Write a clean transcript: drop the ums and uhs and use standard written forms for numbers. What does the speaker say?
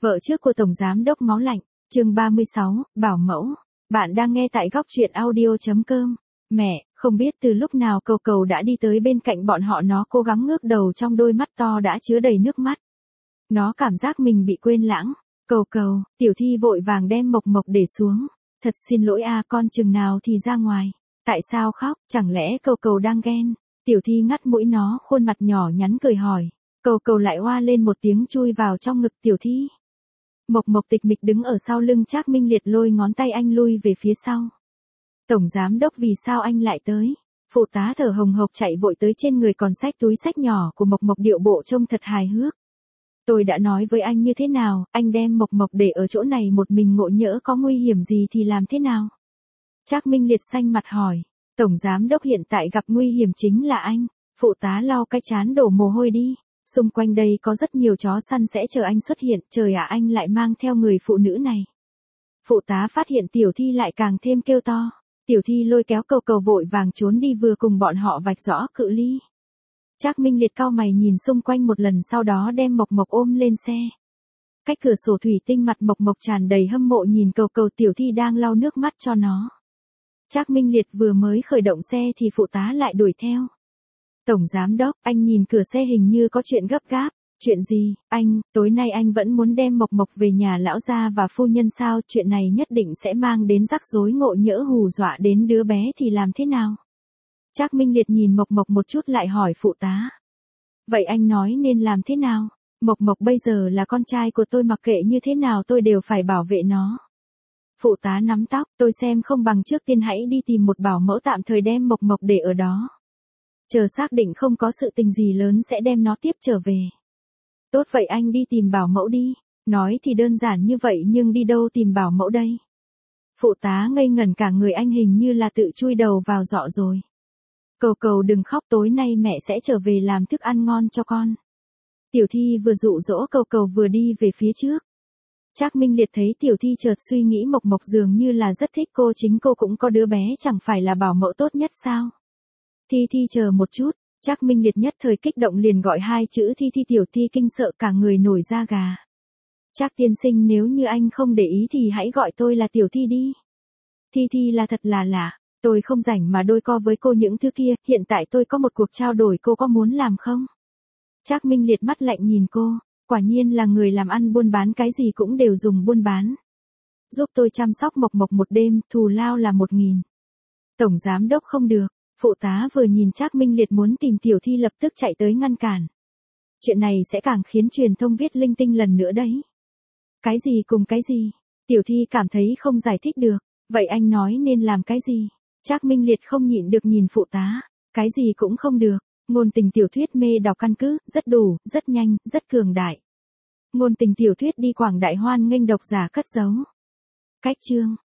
Vợ trước của Tổng Giám đốc Máu Lạnh, chương 36, Bảo Mẫu. Bạn đang nghe tại góc truyện audio.com. Mẹ, không biết từ lúc nào Cầu Cầu đã đi tới bên cạnh bọn họ, nó cố gắng ngước đầu, trong đôi mắt to đã chứa đầy nước mắt. Nó cảm giác mình bị quên lãng. Cầu Cầu, Tiểu Thi vội vàng đem Mộc Mộc để xuống. Thật xin lỗi a, con chừng nào thì ra ngoài. Tại sao khóc, chẳng lẽ Cầu Cầu đang ghen? Tiểu Thi ngắt mũi nó, khuôn mặt nhỏ nhắn cười hỏi. Cầu Cầu lại oa lên một tiếng, chui vào trong ngực Tiểu Thi. Mộc Mộc tịch mịch đứng ở sau lưng Trác Minh Liệt, lôi ngón tay anh lui về phía sau. Tổng Giám đốc, vì sao anh lại tới? Phụ tá thở hồng hộc chạy vội tới, trên người còn xách túi xách nhỏ của Mộc Mộc, điệu bộ trông thật hài hước. Tôi đã nói với anh như thế nào, anh đem Mộc Mộc để ở chỗ này một mình, ngộ nhỡ có nguy hiểm gì thì làm thế nào? Trác Minh Liệt xanh mặt hỏi. Tổng Giám đốc, hiện tại gặp nguy hiểm chính là anh. Phụ tá lau cái trán đổ mồ hôi đi. Xung quanh đây có rất nhiều chó săn sẽ chờ anh xuất hiện, trời ạ, anh lại mang theo người phụ nữ này. Phụ tá phát hiện Tiểu Thi lại càng thêm kêu to. Tiểu Thi lôi kéo Cầu Cầu vội vàng trốn đi, vừa cùng bọn họ vạch rõ cự ly. Trác Minh Liệt cau mày nhìn xung quanh một lần, sau đó đem Mộc Mộc ôm lên xe. Cách cửa sổ thủy tinh, mặt Mộc Mộc tràn đầy hâm mộ nhìn Cầu Cầu, Tiểu Thi đang lau nước mắt cho nó. Trác Minh Liệt vừa mới khởi động xe thì phụ tá lại đuổi theo. Tổng Giám đốc, anh nhìn cửa xe, hình như có chuyện gấp gáp. Chuyện gì, anh? Tối nay anh vẫn muốn đem Mộc Mộc về nhà lão gia và phu nhân sao? Chuyện này nhất định sẽ mang đến rắc rối, ngộ nhỡ hù dọa đến đứa bé thì làm thế nào? Trác Minh Liệt nhìn Mộc Mộc một chút lại hỏi phụ tá. Vậy anh nói nên làm thế nào? Mộc Mộc bây giờ là con trai của tôi, mặc kệ như thế nào tôi đều phải bảo vệ nó. Phụ tá nắm tóc, tôi xem không bằng trước tiên hãy đi tìm một bảo mẫu tạm thời, đem Mộc Mộc để ở đó. Chờ xác định không có sự tình gì lớn sẽ đem nó tiếp trở về. Tốt vậy, anh đi tìm bảo mẫu đi. Nói thì đơn giản như vậy nhưng đi đâu tìm bảo mẫu đây? Phụ tá ngây ngẩn cả người, anh hình như là tự chui đầu vào giọ rồi. Cầu Cầu đừng khóc, tối nay mẹ sẽ trở về làm thức ăn ngon cho con. Tiểu Thi vừa dụ dỗ Cầu Cầu vừa đi về phía trước. Trác Minh Liệt thấy Tiểu Thi chợt suy nghĩ, Mộc Mộc dường như là rất thích cô, chính cô cũng có đứa bé, chẳng phải là bảo mẫu tốt nhất sao? Thi Thi chờ một chút. Trác Minh Liệt nhất thời kích động, liền gọi hai chữ Thi Thi. Tiểu Thi kinh sợ cả người nổi da gà. Trác tiên sinh, nếu như anh không để ý thì hãy gọi tôi là Tiểu Thi đi. Thi Thi là thật là lạ, tôi không rảnh mà đôi co với cô những thứ kia, hiện tại tôi có một cuộc trao đổi, cô có muốn làm không? Trác Minh Liệt mắt lạnh nhìn cô, quả nhiên là người làm ăn buôn bán, cái gì cũng đều dùng buôn bán. Giúp tôi chăm sóc Mộc Mộc một đêm, thù lao là 1.000. Tổng Giám đốc không được. Phụ tá vừa nhìn Trác Minh Liệt muốn tìm Tiểu Thi lập tức chạy tới ngăn cản. Chuyện này sẽ càng khiến truyền thông viết linh tinh lần nữa đấy. Cái gì cùng cái gì? Tiểu Thi cảm thấy không giải thích được. Vậy anh nói nên làm cái gì? Trác Minh Liệt không nhịn được nhìn phụ tá. Cái gì cũng không được. Ngôn tình tiểu thuyết mê đọc căn cứ, rất đủ, rất nhanh, rất cường đại. Ngôn tình tiểu thuyết đi quảng đại, hoan nghênh độc giả cất giấu. Cách chương.